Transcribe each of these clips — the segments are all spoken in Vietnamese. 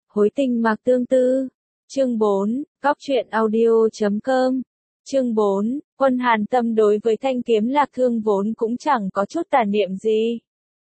Hối tình mạc tương tư. Chương 4, Cóc truyện audio.com. Chương 4, Quân Hàn Tâm đối với thanh kiếm Lạc Thương vốn cũng chẳng có chút tà niệm gì.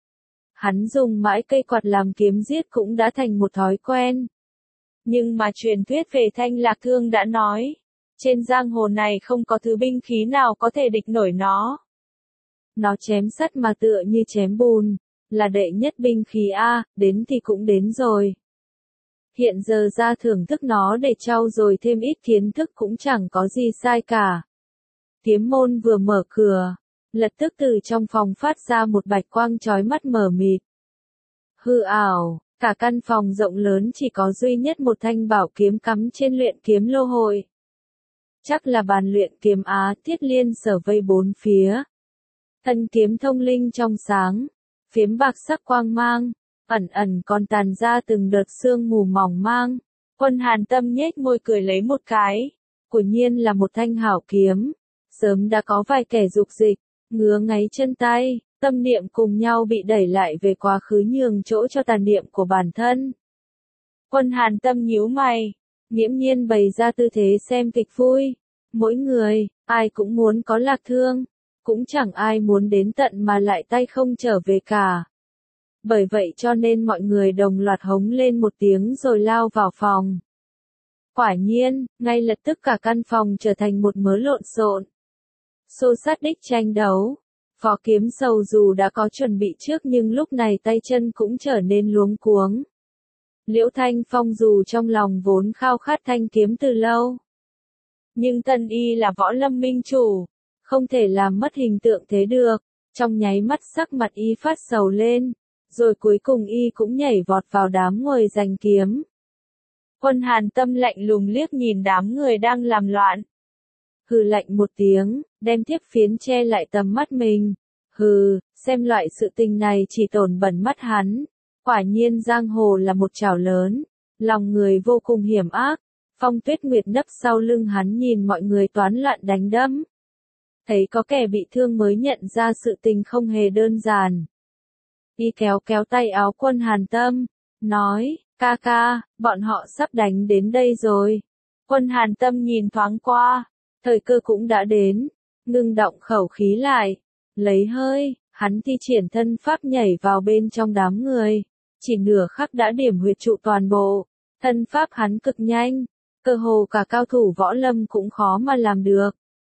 Hắn dùng mãi cây quạt làm kiếm giết cũng đã thành một thói quen. Nhưng mà truyền thuyết về thanh Lạc Thương đã nói, trên giang hồ này không có thứ binh khí nào có thể địch nổi nó. Nó chém sắt mà tựa như chém bùn, là đệ nhất binh khí A, đến thì cũng đến rồi. Hiện giờ ra thưởng thức nó để trau dồi thêm ít kiến thức cũng chẳng có gì sai cả. Kiếm môn vừa mở cửa, lập tức từ trong phòng phát ra một bạch quang chói mắt mờ mịt. Hư ảo, cả căn phòng rộng lớn chỉ có duy nhất một thanh bảo kiếm cắm trên luyện kiếm lô hội. Chắc là bàn luyện kiếm Á Thiết Liên sở vây bốn phía. Thân kiếm thông linh trong sáng, phiếm bạc sắc quang mang, ẩn ẩn còn tàn ra từng đợt sương mù mỏng mang. Quân Hàn Tâm nhếch môi cười lấy một cái, quả nhiên là một thanh hảo kiếm. Sớm đã có vài kẻ dục dịch, ngứa ngáy chân tay, tâm niệm cùng nhau bị đẩy lại về quá khứ nhường chỗ cho tà niệm của bản thân. Quân Hàn Tâm nhíu mày, nghiễm nhiên bày ra tư thế xem kịch vui. Mỗi người, ai cũng muốn có Lạc Thương, cũng chẳng ai muốn đến tận mà lại tay không trở về cả. Bởi vậy cho nên mọi người đồng loạt hống lên một tiếng rồi lao vào phòng. Quả nhiên, ngay lập tức cả căn phòng trở thành một mớ lộn xộn. Xô xát đích tranh đấu. Phó Kiếm Sầu dù đã có chuẩn bị trước nhưng lúc này tay chân cũng trở nên luống cuống. Liễu Thanh Phong dù trong lòng vốn khao khát thanh kiếm từ lâu. Nhưng Tân Y là võ lâm minh chủ, không thể làm mất hình tượng thế được. Trong nháy mắt sắc mặt Y phát sầu lên, rồi cuối cùng Y cũng nhảy vọt vào đám người giành kiếm. Quân Hàn Tâm lạnh lùng liếc nhìn đám người đang làm loạn. Hừ lạnh một tiếng, đem thiếp phiến che lại tầm mắt mình. Hừ, xem loại sự tình này chỉ tổn bẩn mắt hắn. Quả nhiên giang hồ là một chảo lớn, lòng người vô cùng hiểm ác. Phong Tuyết Nguyệt nấp sau lưng hắn nhìn mọi người toán loạn đánh đấm. Thấy có kẻ bị thương mới nhận ra sự tình không hề đơn giản. Y kéo kéo tay áo Quân Hàn Tâm, nói, ca ca, bọn họ sắp đánh đến đây rồi. Quân Hàn Tâm nhìn thoáng qua, thời cơ cũng đã đến, ngưng động khẩu khí lại, lấy hơi, hắn thi triển thân pháp nhảy vào bên trong đám người, chỉ nửa khắc đã điểm huyệt trụ toàn bộ, thân pháp hắn cực nhanh, cơ hồ cả cao thủ võ lâm cũng khó mà làm được.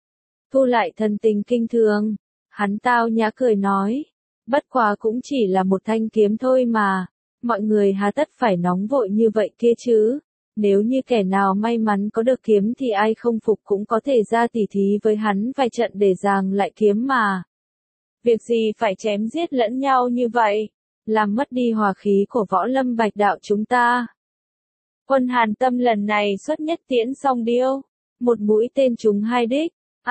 Thu lại thần tình kinh thường, hắn tao nhã cười nói, bất quá cũng chỉ là một thanh kiếm thôi mà, mọi người hà tất phải nóng vội như vậy kia chứ. Nếu như kẻ nào may mắn có được kiếm thì ai không phục cũng có thể ra tỉ thí với hắn vài trận để giằng lại kiếm mà. Việc gì phải chém giết lẫn nhau như vậy, làm mất đi hòa khí của võ lâm bạch đạo chúng ta. Quân Hàn Tâm lần này xuất nhất tiễn song điêu, một mũi tên trúng hai đích.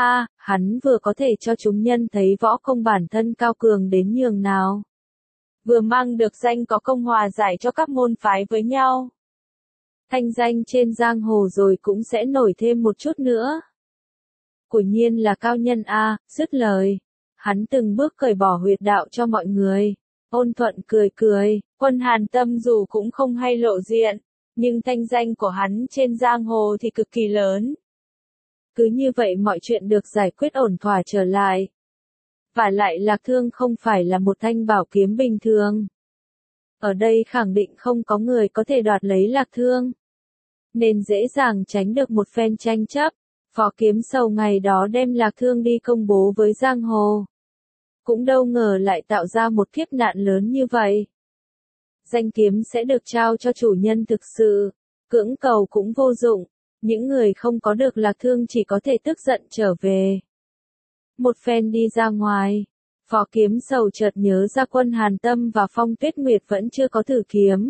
Hắn vừa có thể cho chúng nhân thấy võ công bản thân cao cường đến nhường nào. Vừa mang được danh có công hòa giải cho các môn phái với nhau. Thanh danh trên giang hồ rồi cũng sẽ nổi thêm một chút nữa. Quả nhiên là cao nhân dứt lời. Hắn từng bước cởi bỏ huyệt đạo cho mọi người. Ôn Thuận cười cười, Quân Hàn Tâm dù cũng không hay lộ diện, nhưng thanh danh của hắn trên giang hồ thì cực kỳ lớn. Cứ như vậy mọi chuyện được giải quyết ổn thỏa trở lại. Và lại Lạc Thương không phải là một thanh bảo kiếm bình thường. Ở đây khẳng định không có người có thể đoạt lấy Lạc Thương. Nên dễ dàng tránh được một phen tranh chấp. Phó Kiếm Sầu ngày đó đem Lạc Thương đi công bố với giang hồ. Cũng đâu ngờ lại tạo ra một kiếp nạn lớn như vậy. Danh kiếm sẽ được trao cho chủ nhân thực sự. Cưỡng cầu cũng vô dụng. Những người không có được Lạc Thương chỉ có thể tức giận trở về. Một phen đi ra ngoài, Phó Kiếm Sầu chợt nhớ ra Quân Hàn Tâm và Phong Tuyết Nguyệt vẫn chưa có thử kiếm.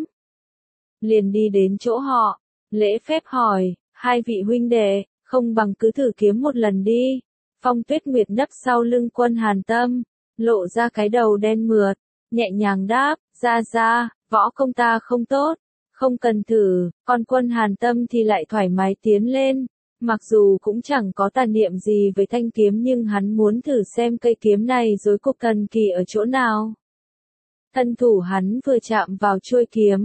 Liền đi đến chỗ họ, lễ phép hỏi, hai vị huynh đệ, không bằng cứ thử kiếm một lần đi. Phong Tuyết Nguyệt nấp sau lưng Quân Hàn Tâm, lộ ra cái đầu đen mượt, nhẹ nhàng đáp, ra, võ công ta không tốt, không cần thử, còn Quân Hàn Tâm thì lại thoải mái tiến lên. Mặc dù cũng chẳng có tà niệm gì với thanh kiếm nhưng hắn muốn thử xem cây kiếm này rối cục thần kỳ ở chỗ nào. Thân thủ hắn vừa chạm vào chuôi kiếm,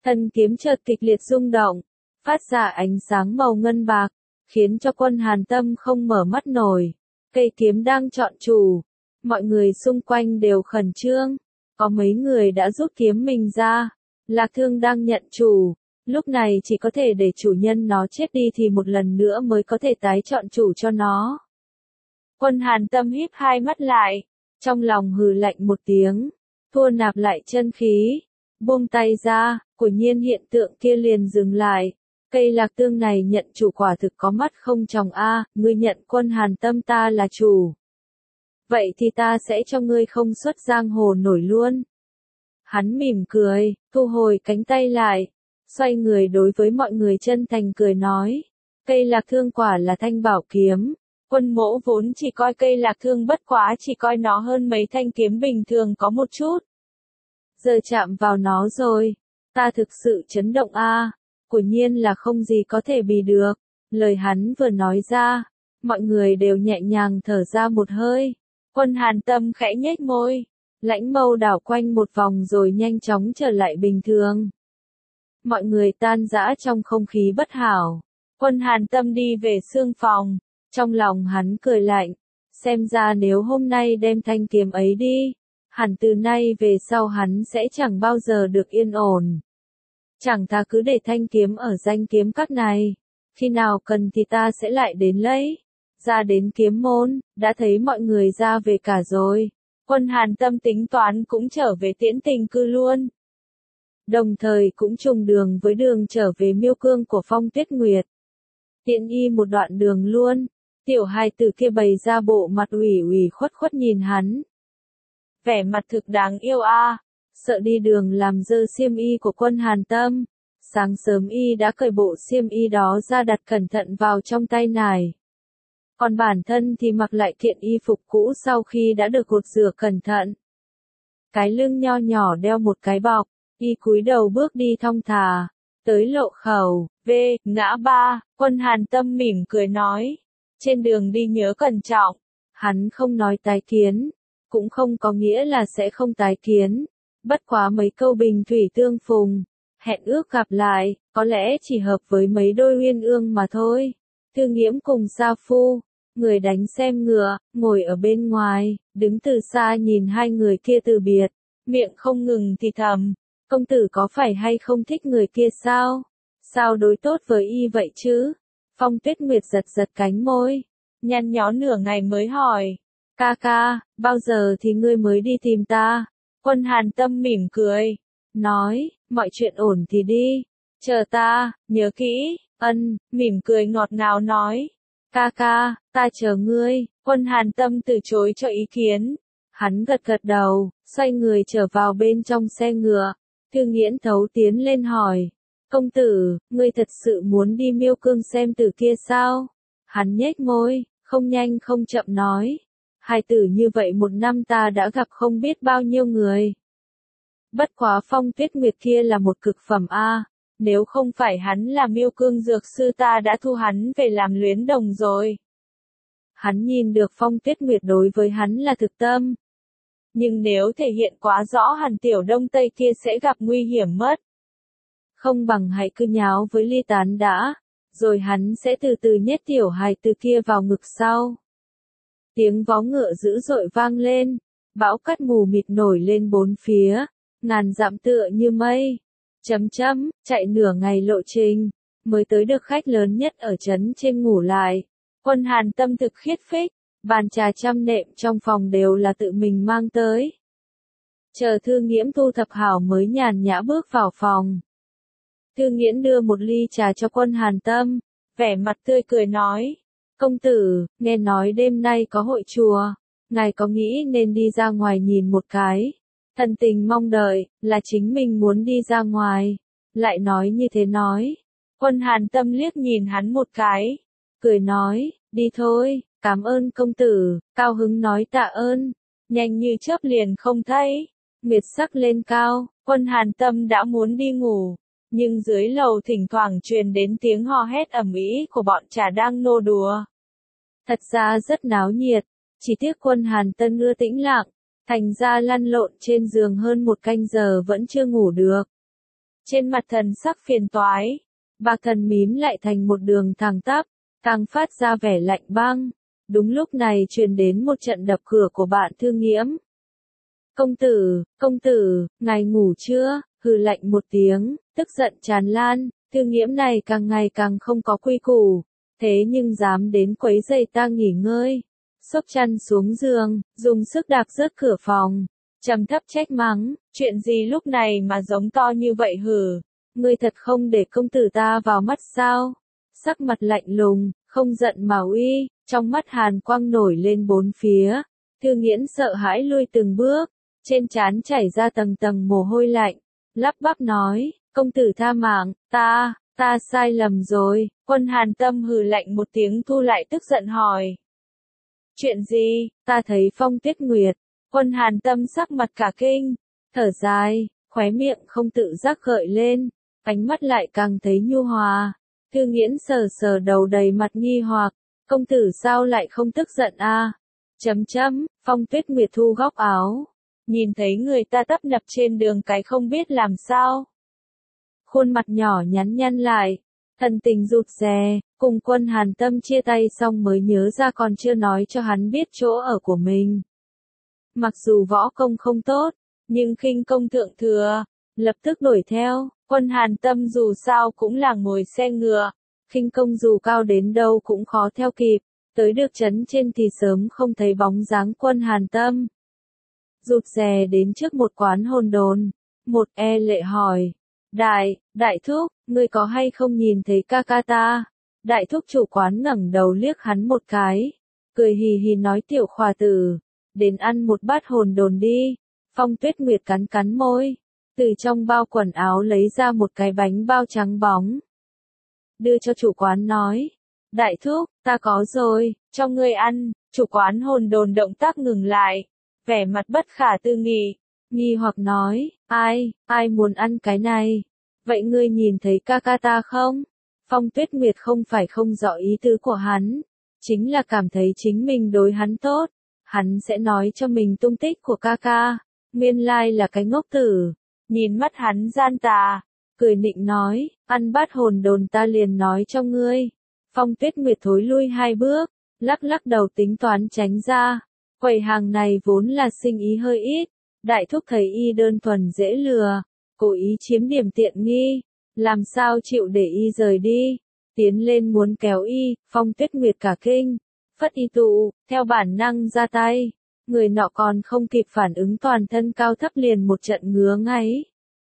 Thân kiếm chợt kịch liệt rung động, phát ra ánh sáng màu ngân bạc, khiến cho Quân Hàn Tâm không mở mắt nổi. Cây kiếm đang chọn chủ, mọi người xung quanh đều khẩn trương, có mấy người đã rút kiếm mình ra. Lạc Thương đang nhận chủ, lúc này chỉ có thể để chủ nhân nó chết đi thì một lần nữa mới có thể tái chọn chủ cho nó. Quân Hàn Tâm híp hai mắt lại, trong lòng hừ lạnh một tiếng, thua nạp lại chân khí, buông tay ra, quả nhiên hiện tượng kia liền dừng lại. Cây lạc tương này nhận chủ quả thực có mắt không tròng a, ngươi nhận Quân Hàn Tâm ta là chủ. Vậy thì ta sẽ cho ngươi không xuất giang hồ nổi luôn. Hắn mỉm cười, thu hồi cánh tay lại, xoay người đối với mọi người chân thành cười nói. Cây lạc thương quả là thanh bảo kiếm. Quân mỗ vốn chỉ coi cây lạc thương bất quá chỉ coi nó hơn mấy thanh kiếm bình thường có một chút. Giờ chạm vào nó rồi, ta thực sự chấn động a, quả nhiên là không gì có thể bì được. Lời hắn vừa nói ra, mọi người đều nhẹ nhàng thở ra một hơi. Quân Hàn Tâm khẽ nhếch môi, lãnh mâu đảo quanh một vòng rồi nhanh chóng trở lại bình thường. Mọi người tan rã trong không khí bất hảo. Quân Hàn Tâm đi về xương phòng, trong lòng hắn cười lạnh, xem ra nếu hôm nay đem thanh kiếm ấy đi, hẳn từ nay về sau hắn sẽ chẳng bao giờ được yên ổn. Chẳng thà cứ để thanh kiếm ở danh kiếm các này, khi nào cần thì ta sẽ lại đến lấy. Ra đến kiếm môn, đã thấy mọi người ra về cả rồi. Quân Hàn Tâm tính toán cũng trở về Tiễn Tình cư luôn. Đồng thời cũng trùng đường với đường trở về miêu cương của Phong Tuyết Nguyệt. Tiện y một đoạn đường luôn, tiểu hài tử kia bày ra bộ mặt ủy ủy khuất khuất nhìn hắn. Vẻ mặt thực đáng yêu a, sợ đi đường làm dơ xiêm y của Quân Hàn Tâm. Sáng sớm y đã cởi bộ xiêm y đó ra đặt cẩn thận vào trong tay nải. Còn bản thân thì mặc lại kiện y phục cũ sau khi đã được gột rửa cẩn thận. Cái lưng nho nhỏ đeo một cái bọc, y cúi đầu bước đi thong thả, tới lộ khẩu, ngã ba, Quân Hàn Tâm mỉm cười nói. Trên đường đi nhớ cẩn trọng, hắn không nói tái kiến, cũng không có nghĩa là sẽ không tái kiến, bất quá mấy câu bình thủy tương phùng, hẹn ước gặp lại, có lẽ chỉ hợp với mấy đôi uyên ương mà thôi. Thư Nghiễm cùng Sa Phu, người đánh xem ngựa, ngồi ở bên ngoài, đứng từ xa nhìn hai người kia từ biệt, miệng không ngừng thì thầm, công tử có phải hay không thích người kia sao? Sao đối tốt với y vậy chứ? Phong Tuyết Nguyệt giật giật cánh môi, nhăn nhó nửa ngày mới hỏi, ca ca, bao giờ thì ngươi mới đi tìm ta? Quân Hàn Tâm mỉm cười, nói, mọi chuyện ổn thì đi, chờ ta, nhớ kỹ, mỉm cười ngọt ngào nói. Ca ca, ta chờ ngươi. Quân Hàn Tâm từ chối cho ý kiến. Hắn gật gật đầu, xoay người trở vào bên trong xe ngựa. Thư Nghiễn thấu tiến lên hỏi. Công tử, ngươi thật sự muốn đi miêu cương xem tử kia sao? Hắn nhếch môi, không nhanh không chậm nói. Hai tử như vậy một năm ta đã gặp không biết bao nhiêu người. Bất quá Phong Tuyết Nguyệt kia là một cực phẩm a. Nếu không phải hắn là miêu cương dược sư ta đã thu hắn về làm luyến đồng rồi. Hắn nhìn được Phong Tuyết Nguyệt đối với hắn là thực tâm. Nhưng nếu thể hiện quá rõ hẳn tiểu đông tây kia sẽ gặp nguy hiểm mất. Không bằng hãy cứ nháo với ly tán đã, rồi hắn sẽ từ từ nhét tiểu hài từ kia vào ngực sau. Tiếng vó ngựa dữ dội vang lên, bão cát mù mịt nổi lên bốn phía, ngàn dặm tựa như mây. Chạy nửa ngày lộ trình, mới tới được khách lớn nhất ở trấn trên ngủ lại. Quân Hàn Tâm thực khiết phích, bàn trà trăm nệm trong phòng đều là tự mình mang tới. Chờ Thư Nghiễm thu thập hảo mới nhàn nhã bước vào phòng. Thư Nghiễm đưa một ly trà cho Quân Hàn Tâm, vẻ mặt tươi cười nói, công tử, nghe nói đêm nay có hội chùa, ngài có nghĩ nên đi ra ngoài nhìn một cái? Thần tình mong đợi, là chính mình muốn đi ra ngoài, lại nói như thế nói. Quân Hàn Tâm liếc nhìn hắn một cái, cười nói, đi thôi, cảm ơn công tử, cao hứng nói tạ ơn, nhanh như chớp liền không thấy. Nguyệt sắc lên cao, Quân Hàn Tâm đã muốn đi ngủ, nhưng dưới lầu thỉnh thoảng truyền đến tiếng hò hét ầm ĩ của bọn trà đang nô đùa. Thật ra rất náo nhiệt, chỉ tiếc Quân Hàn Tâm ưa tĩnh lặng. Thành ra lăn lộn trên giường hơn một canh giờ vẫn chưa ngủ được. trên mặt thần sắc phiền toái. Bạc thần mím lại thành một đường thẳng tắp, càng phát ra vẻ lạnh băng. Đúng lúc này truyền đến một trận đập cửa của bạn Thư Nghiễm. Công tử, ngài ngủ chưa? Hừ lạnh một tiếng, tức giận tràn lan, Thư Nghiễm này càng ngày càng không có quy củ, thế nhưng dám đến quấy rầy ta nghỉ ngơi. Xốc chăn xuống giường, dùng sức đạp rớt cửa phòng, trầm thấp trách mắng, chuyện gì lúc này mà giống to như vậy hử? Ngươi thật không để công tử ta vào mắt sao? Sắc mặt lạnh lùng, không giận mà uy, trong mắt hàn quang nổi lên bốn phía. Thư Nghiễn sợ hãi lui từng bước, trên trán chảy ra tầng tầng mồ hôi lạnh, lắp bắp nói, công tử tha mạng, ta sai lầm rồi. Quân Hàn Tâm hừ lạnh một tiếng thu lại tức giận hỏi. Chuyện gì? Ta thấy Phong Tuyết Nguyệt. Quân Hàn Tâm sắc mặt cả kinh, thở dài, khóe miệng không tự giác gợi lên, ánh mắt lại càng thấy nhu hòa. Thư Nghiễn sờ sờ đầu đầy mặt nghi hoặc, công tử sao lại không tức giận a? Phong Tuyết Nguyệt thu góc áo, nhìn thấy người ta tấp nập trên đường cái không biết làm sao. Khuôn mặt nhỏ nhắn nhăn lại, thần tình rụt rè, cùng Quân Hàn Tâm chia tay xong mới nhớ ra còn chưa nói cho hắn biết chỗ ở của mình. Mặc dù võ công không tốt, nhưng khinh công thượng thừa, lập tức đuổi theo. Quân Hàn Tâm dù sao cũng là ngồi xe ngựa, khinh công dù cao đến đâu cũng khó theo kịp, tới được trấn trên thì sớm không thấy bóng dáng Quân Hàn Tâm. Rụt rè đến trước một quán hồn đồn, một e lệ hỏi, đại thúc, ngươi có hay không nhìn thấy ca ca ta? Đại thúc chủ quán ngẩng đầu liếc hắn một cái, cười hì hì nói tiểu khỏa tử, đến ăn một bát hồn đồn đi. Phong Tuyết Nguyệt cắn cắn môi, từ trong bao quần áo lấy ra một cái bánh bao trắng bóng. Đưa cho chủ quán nói, đại thúc, ta có rồi, cho ngươi ăn. Chủ quán hồn đồn động tác ngừng lại, vẻ mặt bất khả tư nghị, nghi hoặc nói, ai muốn ăn cái này? Vậy ngươi nhìn thấy ca ca ta không? Phong Tuyết Nguyệt không phải không rõ ý tứ của hắn, chính là cảm thấy chính mình đối hắn tốt, hắn sẽ nói cho mình tung tích của ca ca, nguyên lai là cái ngốc tử. Nhìn mắt hắn gian tà, cười nịnh nói, ăn bát hồn đồn ta liền nói cho ngươi. Phong Tuyết Nguyệt thối lui 2 bước, lắc lắc đầu tính toán tránh ra. Quầy hàng này vốn là sinh ý hơi ít, đại thúc thấy y đơn thuần dễ lừa, cố ý chiếm điểm tiện nghi, làm sao chịu để y rời đi. Tiến lên muốn kéo y, Phong Tuyết Nguyệt cả kinh, phất y tụ, theo bản năng ra tay. Người nọ còn không kịp phản ứng toàn thân cao thấp liền một trận ngứa ngáy.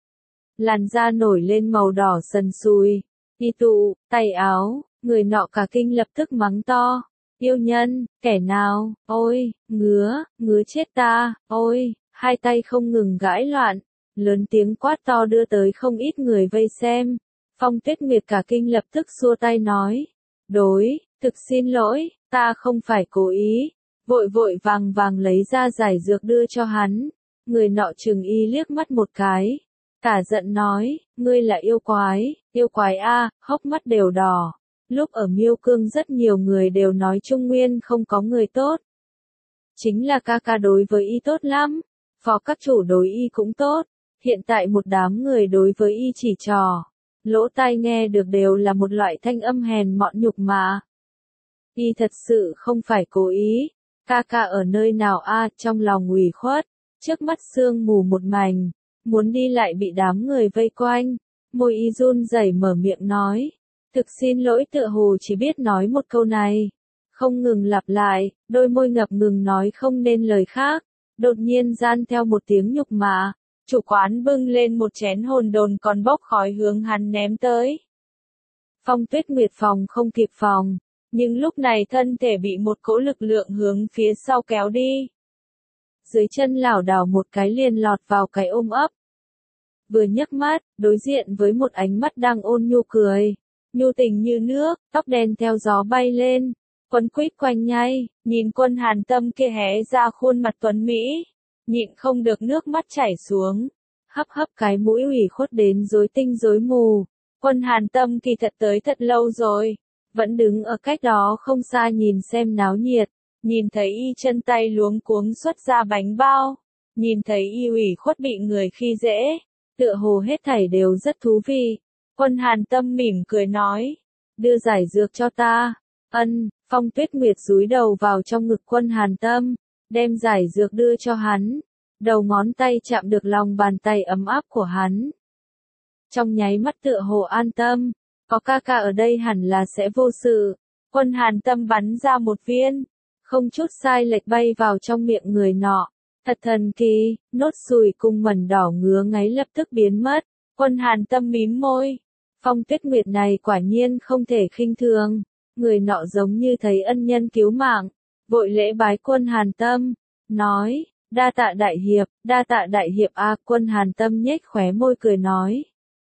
Làn da nổi lên màu đỏ sần sùi, y tụ, tay áo, người nọ cả kinh lập tức mắng to. Yêu nhân, kẻ nào, ôi, ngứa chết ta, ôi, hai tay không ngừng gãi loạn, lớn tiếng quát to đưa tới không ít người vây xem. Phong Tuyết Nguyệt cả kinh lập tức xua tay nói, thực xin lỗi, ta không phải cố ý, vội vàng lấy ra giải dược đưa cho hắn. Người nọ chừng y liếc mắt một cái, cả giận nói, ngươi là yêu quái a, hốc mắt đều đỏ. Lúc ở Miêu Cương rất nhiều người đều nói Trung Nguyên không có người tốt. Chính là ca ca đối với y tốt lắm, phó các chủ đối y cũng tốt, hiện tại một đám người đối với y chỉ trò. Lỗ tai nghe được đều là một loại thanh âm hèn mọn nhục mạ. Y thật sự không phải cố ý, ca ca ở nơi nào a? Trong lòng ủy khuất, trước mắt sương mù một mảnh, muốn đi lại bị đám người vây quanh, môi y run rẩy mở miệng nói. Thực xin lỗi tựa hồ chỉ biết nói một câu này, không ngừng lặp lại, đôi môi ngập ngừng nói không nên lời khác, đột nhiên gian theo một tiếng nhục mạ, chủ quán bưng lên một chén hồn đồn còn bốc khói hướng hắn ném tới. Phong Tuyết Nguyệt phòng không kịp phòng, nhưng lúc này thân thể bị một cỗ lực lượng hướng phía sau kéo đi. Dưới chân lảo đảo một cái liền lọt vào cái ôm ấp. Vừa nhấc mắt, đối diện với một ánh mắt đang ôn nhu cười. Nhu tình như nước, tóc đen theo gió bay lên, quấn quýt quanh nhai, nhìn Quân Hàn Tâm kia hé ra khuôn mặt tuấn Mỹ, nhịn không được nước mắt chảy xuống, hấp cái mũi ủy khuất đến rối tinh rối mù. Quân Hàn Tâm kỳ thật tới thật lâu rồi, vẫn đứng ở cách đó không xa nhìn xem náo nhiệt, nhìn thấy y chân tay luống cuống xuất ra bánh bao, nhìn thấy y ủy khuất bị người khi dễ, tựa hồ hết thảy đều rất thú vị. Quân Hàn Tâm mỉm cười nói, đưa giải dược cho ta. Ân, Phong Tuyết Nguyệt dúi đầu vào trong ngực Quân Hàn Tâm, đem giải dược đưa cho hắn. Đầu ngón tay chạm được lòng bàn tay ấm áp của hắn. Trong nháy mắt tựa hồ an tâm, có ca ca ở đây hẳn là sẽ vô sự. Quân Hàn Tâm bắn ra một viên, không chút sai lệch bay vào trong miệng người nọ. Thật thần kỳ, nốt ruồi cùng mẩn đỏ ngứa ngáy lập tức biến mất. Quân Hàn Tâm mím môi. Phong Tuyết Nguyệt này quả nhiên không thể khinh thường. Người nọ giống như thấy ân nhân cứu mạng, vội lễ bái Quân Hàn Tâm, nói, đa tạ đại hiệp a. Quân Hàn Tâm nhếch khóe môi cười nói.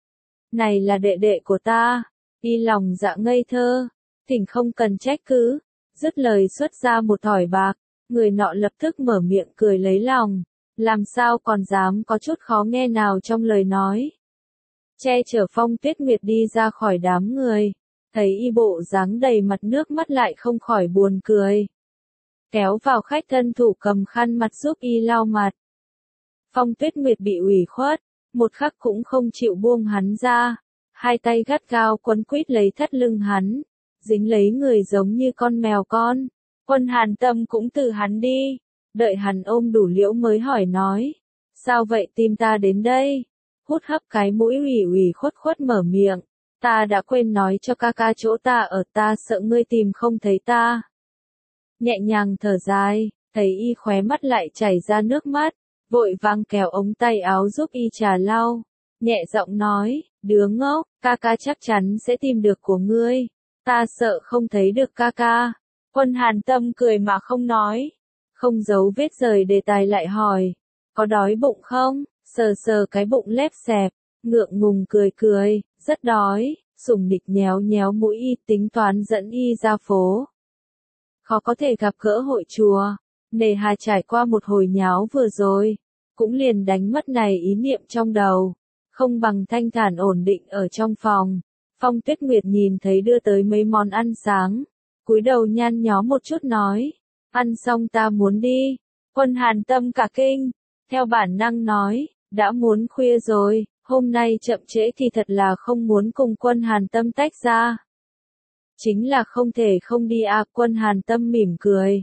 Này là đệ đệ của ta, y lòng dạ ngây thơ, thỉnh không cần trách cứ. Dứt lời xuất ra một thỏi bạc, người nọ lập tức mở miệng cười lấy lòng, làm sao còn dám có chút khó nghe nào trong lời nói. Che chở Phong Tuyết Nguyệt đi ra khỏi đám người, thấy y bộ dáng đầy mặt nước mắt lại không khỏi buồn cười. Kéo vào khách thân thủ cầm khăn mặt giúp y lau mặt. Phong Tuyết Nguyệt bị ủy khuất, một khắc cũng không chịu buông hắn ra, hai tay gắt gao quấn quýt lấy thắt lưng hắn, dính lấy người giống như con mèo con. Quân Hàn Tâm cũng từ hắn đi, đợi hắn ôm đủ liễu mới hỏi nói, sao vậy tìm ta đến đây? Hút hấp cái mũi ủy khuất mở miệng, ta đã quên nói cho ca ca chỗ ta ở, ta sợ ngươi tìm không thấy ta. Nhẹ nhàng thở dài, thấy y khóe mắt lại chảy ra nước mắt, vội vàng kéo ống tay áo giúp y trà lau, nhẹ giọng nói, đứa ngốc, ca ca chắc chắn sẽ tìm được của ngươi, ta sợ không thấy được ca ca. Quân Hàn Tâm cười mà không nói, không giấu vết rời đề tài lại hỏi, có đói bụng không? Sờ sờ cái bụng lép xẹp, ngượng ngùng cười, rất đói. Sùng Nịch nhéo nhéo mũi y, tính toán dẫn y ra phố. Khó có thể gặp gỡ hội chùa, nề hà trải qua một hồi nháo vừa rồi, cũng liền đánh mất này ý niệm trong đầu, không bằng thanh thản ổn định ở trong phòng. Phong Tuyết Nguyệt nhìn thấy đưa tới mấy món ăn sáng, cúi đầu nhăn nhó một chút nói, ăn xong ta muốn đi. Quân Hàn Tâm cả kinh, theo bản năng nói, đã muốn khuya rồi, hôm nay chậm trễ thì thật là không muốn cùng Quân Hàn Tâm tách ra. Chính là không thể không đi à. Quân Hàn Tâm mỉm cười,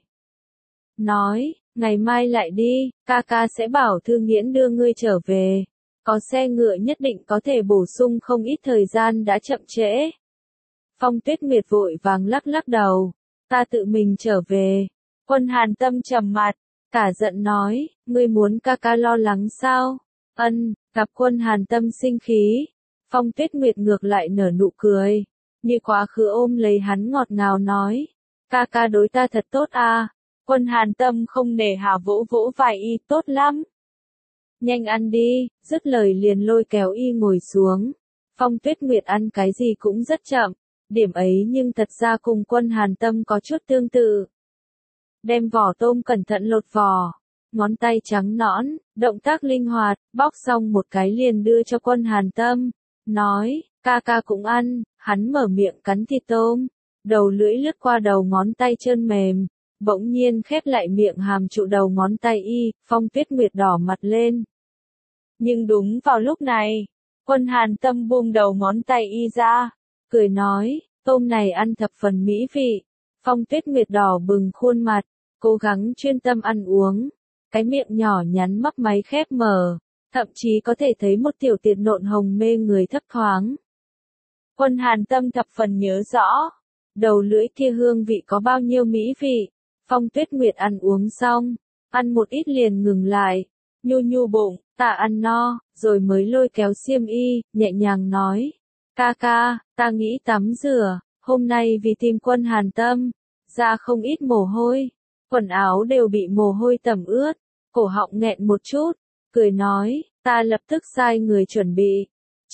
nói, ngày mai lại đi, ca ca sẽ bảo Thư Nghiễn đưa ngươi trở về, có xe ngựa nhất định có thể bổ sung không ít thời gian đã chậm trễ. Phong Tuyết Nguyệt vội vàng lắc đầu, ta tự mình trở về. Quân Hàn Tâm trầm mặt, cả giận nói, ngươi muốn ca ca lo lắng sao? Ân, gặp Quân Hàn Tâm sinh khí, Phong Tuyết Nguyệt ngược lại nở nụ cười, như quá khứ ôm lấy hắn ngọt ngào nói, ca ca đối ta thật tốt à. Quân Hàn Tâm không nề hà vỗ vỗ vai y, tốt lắm. Nhanh ăn đi, dứt lời liền lôi kéo y ngồi xuống. Phong Tuyết Nguyệt ăn cái gì cũng rất chậm, điểm ấy nhưng thật ra cùng Quân Hàn Tâm có chút tương tự. Đem vỏ tôm cẩn thận lột vỏ, ngón tay trắng nõn, động tác linh hoạt, bóc xong một cái liền đưa cho Quân Hàn Tâm, nói, ca ca cũng ăn. Hắn mở miệng cắn thịt tôm, đầu lưỡi lướt qua đầu ngón tay trơn mềm, bỗng nhiên khép lại miệng hàm trụ đầu ngón tay y. Phong Tuyết Nguyệt đỏ mặt lên. Nhưng đúng vào lúc này, Quân Hàn Tâm buông đầu ngón tay y ra, cười nói, tôm này ăn thập phần mỹ vị. Phong Tuyết Nguyệt đỏ bừng khuôn mặt, cố gắng chuyên tâm ăn uống, cái miệng nhỏ nhắn mấp máy khép mở, thậm chí có thể thấy một tiểu tiệt nộn hồng mê người thấp thoáng. Quân Hàn Tâm thập phần nhớ rõ, đầu lưỡi kia hương vị có bao nhiêu mỹ vị. Phong Tuyết Nguyệt ăn uống xong, ăn một ít liền ngừng lại, nhu bụng, ta ăn no, rồi mới lôi kéo xiêm y, nhẹ nhàng nói, ca ca, ta nghĩ tắm rửa, hôm nay vì tìm Quân Hàn Tâm, ra không ít mồ hôi, quần áo đều bị mồ hôi tẩm ướt, cổ họng nghẹn một chút, cười nói, ta lập tức sai người chuẩn bị.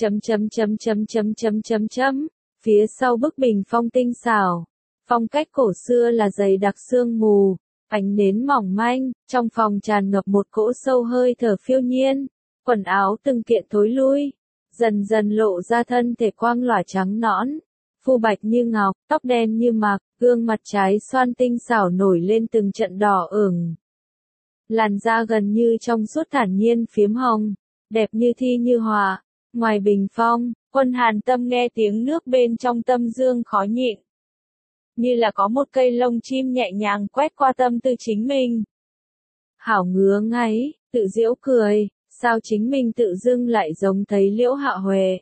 Phía sau bức bình phong tinh xảo, phong cách cổ xưa là dày đặc sương mù, ánh nến mỏng manh, trong phòng tràn ngập một cỗ sâu hơi thở phiêu nhiên, quần áo từng kiện thối lui, dần dần lộ ra thân thể quang lòa trắng nõn, phu bạch như ngọc, tóc đen như mạc, gương mặt trái xoan tinh xảo nổi lên từng trận đỏ ửng. Làn da gần như trong suốt thản nhiên phiếm hồng, đẹp như thi như họa. Ngoài bình phong, Quân Hàn Tâm nghe tiếng nước bên trong tâm dương khó nhịn. Như là có một cây lông chim nhẹ nhàng quét qua tâm tư chính mình. Hảo ngứa ngáy, tự giễu cười, sao chính mình tự dưng lại giống thấy Liễu Hạ Huệ.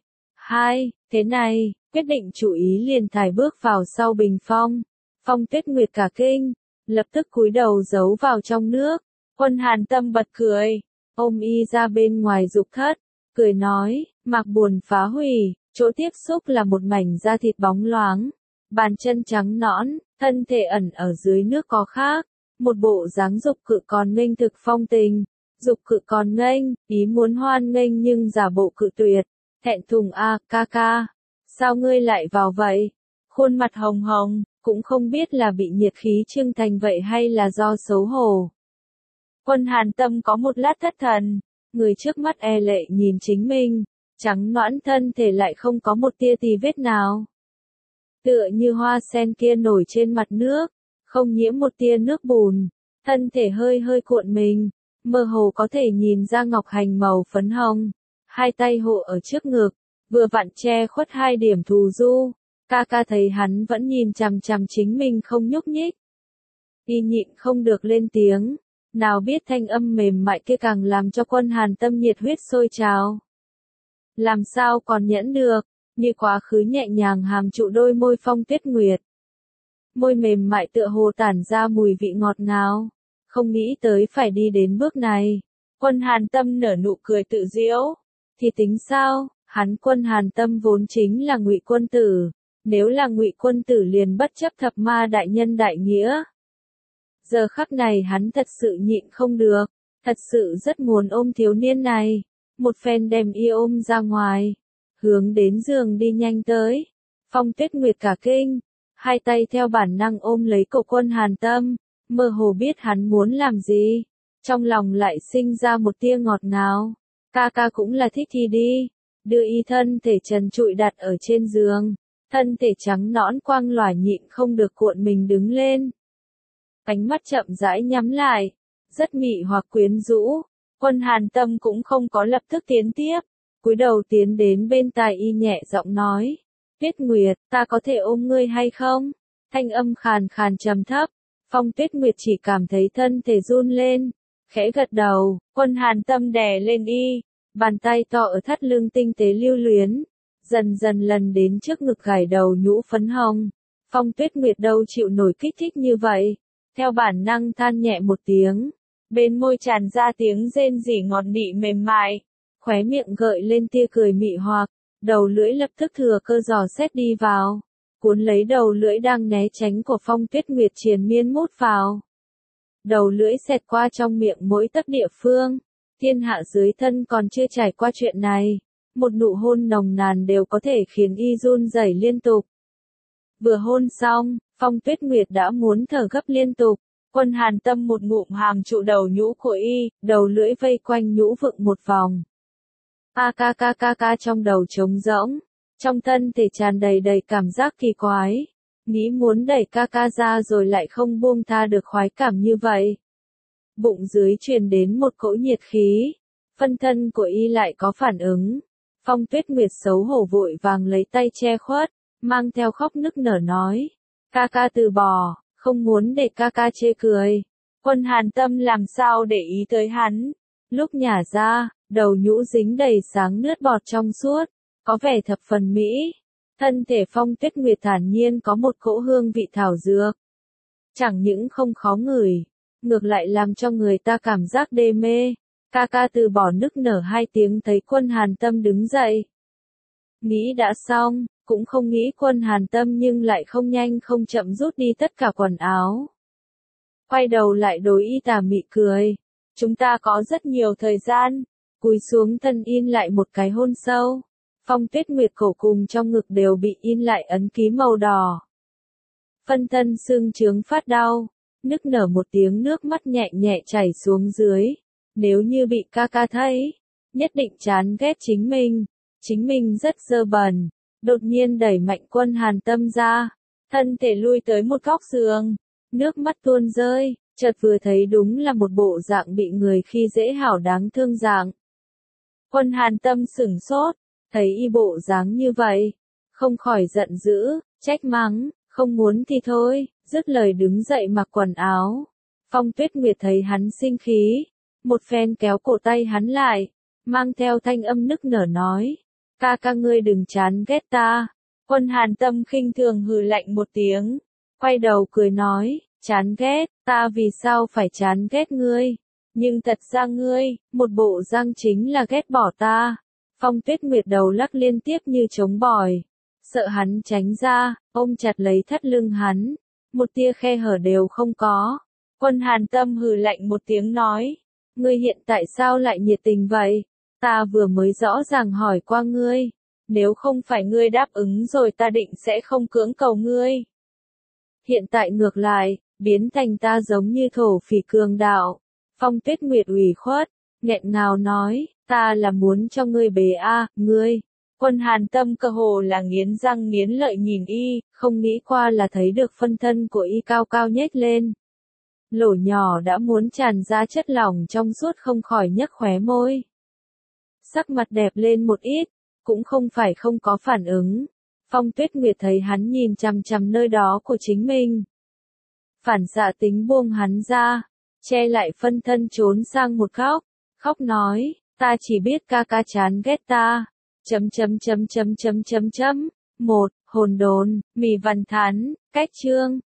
Thế này, quyết định chủ ý liền thải bước vào sau bình phong. Phong Tuyết Nguyệt cả kinh, lập tức cúi đầu giấu vào trong nước. Quân Hàn Tâm bật cười, ôm y ra bên ngoài dục thất, cười nói, mặc buồn phá hủy, chỗ tiếp xúc là một mảnh da thịt bóng loáng, bàn chân trắng nõn, thân thể ẩn ở dưới nước có khác, một bộ dáng dục cự còn nghênh thực phong tình, dục cự còn nghênh, ý muốn hoan nghênh nhưng giả bộ cự tuyệt, thẹn thùng ca ca, sao ngươi lại vào vậy? Khuôn mặt hồng hồng, cũng không biết là bị nhiệt khí trưng thành vậy hay là do xấu hổ. Quân Hàn Tâm có một lát thất thần, người trước mắt e lệ nhìn chính mình, trắng nõn thân thể lại không có một tia tì vết nào. Tựa như hoa sen kia nổi trên mặt nước, không nhiễm một tia nước bùn, thân thể hơi hơi cuộn mình, mơ hồ có thể nhìn ra ngọc hành màu phấn hồng, hai tay hộ ở trước ngực, vừa vặn che khuất hai điểm thù du. Ca ca thấy hắn vẫn nhìn chằm chằm chính mình không nhúc nhích. Y nhịn không được lên tiếng, nào biết thanh âm mềm mại kia càng làm cho Quân Hàn Tâm nhiệt huyết sôi trào. Làm sao còn nhẫn được, như quá khứ nhẹ nhàng hàm trụ đôi môi Phong Tuyết Nguyệt. Môi mềm mại tựa hồ tản ra mùi vị ngọt ngào, không nghĩ tới phải đi đến bước này. Quân Hàn Tâm nở nụ cười tự giễu, thì tính sao, hắn Quân Hàn Tâm vốn chính là Ngụy quân tử, nếu là Ngụy quân tử liền bất chấp thập ma đại nhân đại nghĩa. Giờ khắc này hắn thật sự nhịn không được, thật sự rất muốn ôm thiếu niên này, một phen đem y ôm ra ngoài, hướng đến giường đi nhanh tới. Phong Tuyết Nguyệt cả kinh, hai tay theo bản năng ôm lấy cổ Quân Hàn Tâm, mơ hồ biết hắn muốn làm gì, trong lòng lại sinh ra một tia ngọt ngào. Ca ca cũng là thích thì đi, đưa y thân thể trần trụi đặt ở trên giường, thân thể trắng nõn quang lòa nhịn không được cuộn mình đứng lên. Ánh mắt chậm rãi nhắm lại, rất mị hoặc quyến rũ. Quân Hàn Tâm cũng không có lập tức tiến tiếp, cúi đầu tiến đến bên tai y nhẹ giọng nói, Tuyết Nguyệt, ta có thể ôm ngươi hay không? Thanh âm khàn khàn trầm thấp, Phong Tuyết Nguyệt chỉ cảm thấy thân thể run lên, khẽ gật đầu. Quân Hàn Tâm đè lên y, bàn tay to ở thắt lưng tinh tế lưu luyến, dần dần lần đến trước ngực gảy đầu nhũ phấn hồng. Phong Tuyết Nguyệt đâu chịu nổi kích thích như vậy, theo bản năng than nhẹ một tiếng, bên môi tràn ra tiếng rên rỉ ngọt nị mềm mại, khóe miệng gợi lên tia cười mị hoặc, đầu lưỡi lập tức thừa cơ dò xét đi vào, cuốn lấy đầu lưỡi đang né tránh của Phong Tuyết Nguyệt triền miên mút vào. Đầu lưỡi xẹt qua trong miệng mỗi tấc địa phương, thiên hạ dưới thân còn chưa trải qua chuyện này, một nụ hôn nồng nàn đều có thể khiến y run rẩy liên tục. Vừa hôn xong, Phong Tuyết Nguyệt đã muốn thở gấp liên tục. Quân Hàn Tâm một ngụm hàm trụ đầu nhũ của y, đầu lưỡi vây quanh nhũ vựng một vòng. Ca trong đầu trống rỗng, trong thân thể tràn đầy đầy cảm giác kỳ quái, nghĩ muốn đẩy ca ca ra rồi lại không buông tha được khoái cảm như vậy. Bụng dưới truyền đến một cỗ nhiệt khí, phân thân của y lại có phản ứng. Phong Tuyết Nguyệt xấu hổ vội vàng lấy tay che khuất, mang theo khóc nức nở nói, ca ca từ bỏ, không muốn để ca ca chê cười. Quân Hàn Tâm làm sao để ý tới hắn, lúc nhả ra, đầu nhũ dính đầy sáng nước bọt trong suốt, có vẻ thập phần mỹ. Thân thể Phong Tuyết Nguyệt thản nhiên có một cỗ hương vị thảo dược, chẳng những không khó ngửi, ngược lại làm cho người ta cảm giác đê mê. Ca ca từ bỏ nức nở hai tiếng thấy Quân Hàn Tâm đứng dậy. Nghĩ đã xong, cũng không nghĩ Quân Hàn Tâm nhưng lại không nhanh không chậm rút đi tất cả quần áo. Quay đầu lại đối y tà mị cười. Chúng ta có rất nhiều thời gian. Cúi xuống thân in lại một cái hôn sâu. Phong Tuyết Nguyệt cổ cùng trong ngực đều bị in lại ấn ký màu đỏ. Phân thân xương trướng phát đau. Nức nở một tiếng nước mắt nhẹ nhẹ chảy xuống dưới. Nếu như bị ca ca thấy, nhất định chán ghét chính mình. Chính mình rất dơ bẩn. Đột nhiên đẩy mạnh Quân Hàn Tâm ra, thân thể lui tới một góc giường, nước mắt tuôn rơi, chợt vừa thấy đúng là một bộ dạng bị người khi dễ hảo đáng thương dạng. Quân Hàn Tâm sửng sốt, thấy y bộ dáng như vậy, không khỏi giận dữ, trách mắng, không muốn thì thôi, dứt lời đứng dậy mặc quần áo. Phong Tuyết Nguyệt thấy hắn sinh khí, một phen kéo cổ tay hắn lại, mang theo thanh âm nức nở nói, ca ca ngươi đừng chán ghét ta. Quân Hàn Tâm khinh thường hừ lạnh một tiếng, quay đầu cười nói, chán ghét, ta vì sao phải chán ghét ngươi, nhưng thật ra ngươi, một bộ răng chính là ghét bỏ ta. Phong Tuyết Nguyệt đầu lắc liên tiếp như trống bỏi, sợ hắn tránh ra, ôm chặt lấy thắt lưng hắn, một tia khe hở đều không có. Quân Hàn Tâm hừ lạnh một tiếng nói, ngươi hiện tại sao lại nhiệt tình vậy? Ta vừa mới rõ ràng hỏi qua ngươi, nếu không phải ngươi đáp ứng rồi ta định sẽ không cưỡng cầu ngươi. Hiện tại ngược lại, biến thành ta giống như thổ phỉ cường đạo. Phong Tuyết Nguyệt ủy khuất, nghẹn ngào nói, ta là muốn cho ngươi bế ngươi. Quân Hàn Tâm cơ hồ là nghiến răng nghiến lợi nhìn y, không nghĩ qua là thấy được phân thân của y cao cao nhếch lên. Lỗ nhỏ đã muốn tràn ra chất lỏng trong suốt không khỏi nhếch khóe môi. Sắc mặt đẹp lên một ít, cũng không phải không có phản ứng. Phong Tuyết Nguyệt thấy hắn nhìn chằm chằm nơi đó của chính mình. Phản xạ tính buông hắn ra, che lại phân thân trốn sang một góc, khóc nói, ta chỉ biết ca ca chán ghét ta. Một, hồn đồn, Mị Văn Thán, cách chương.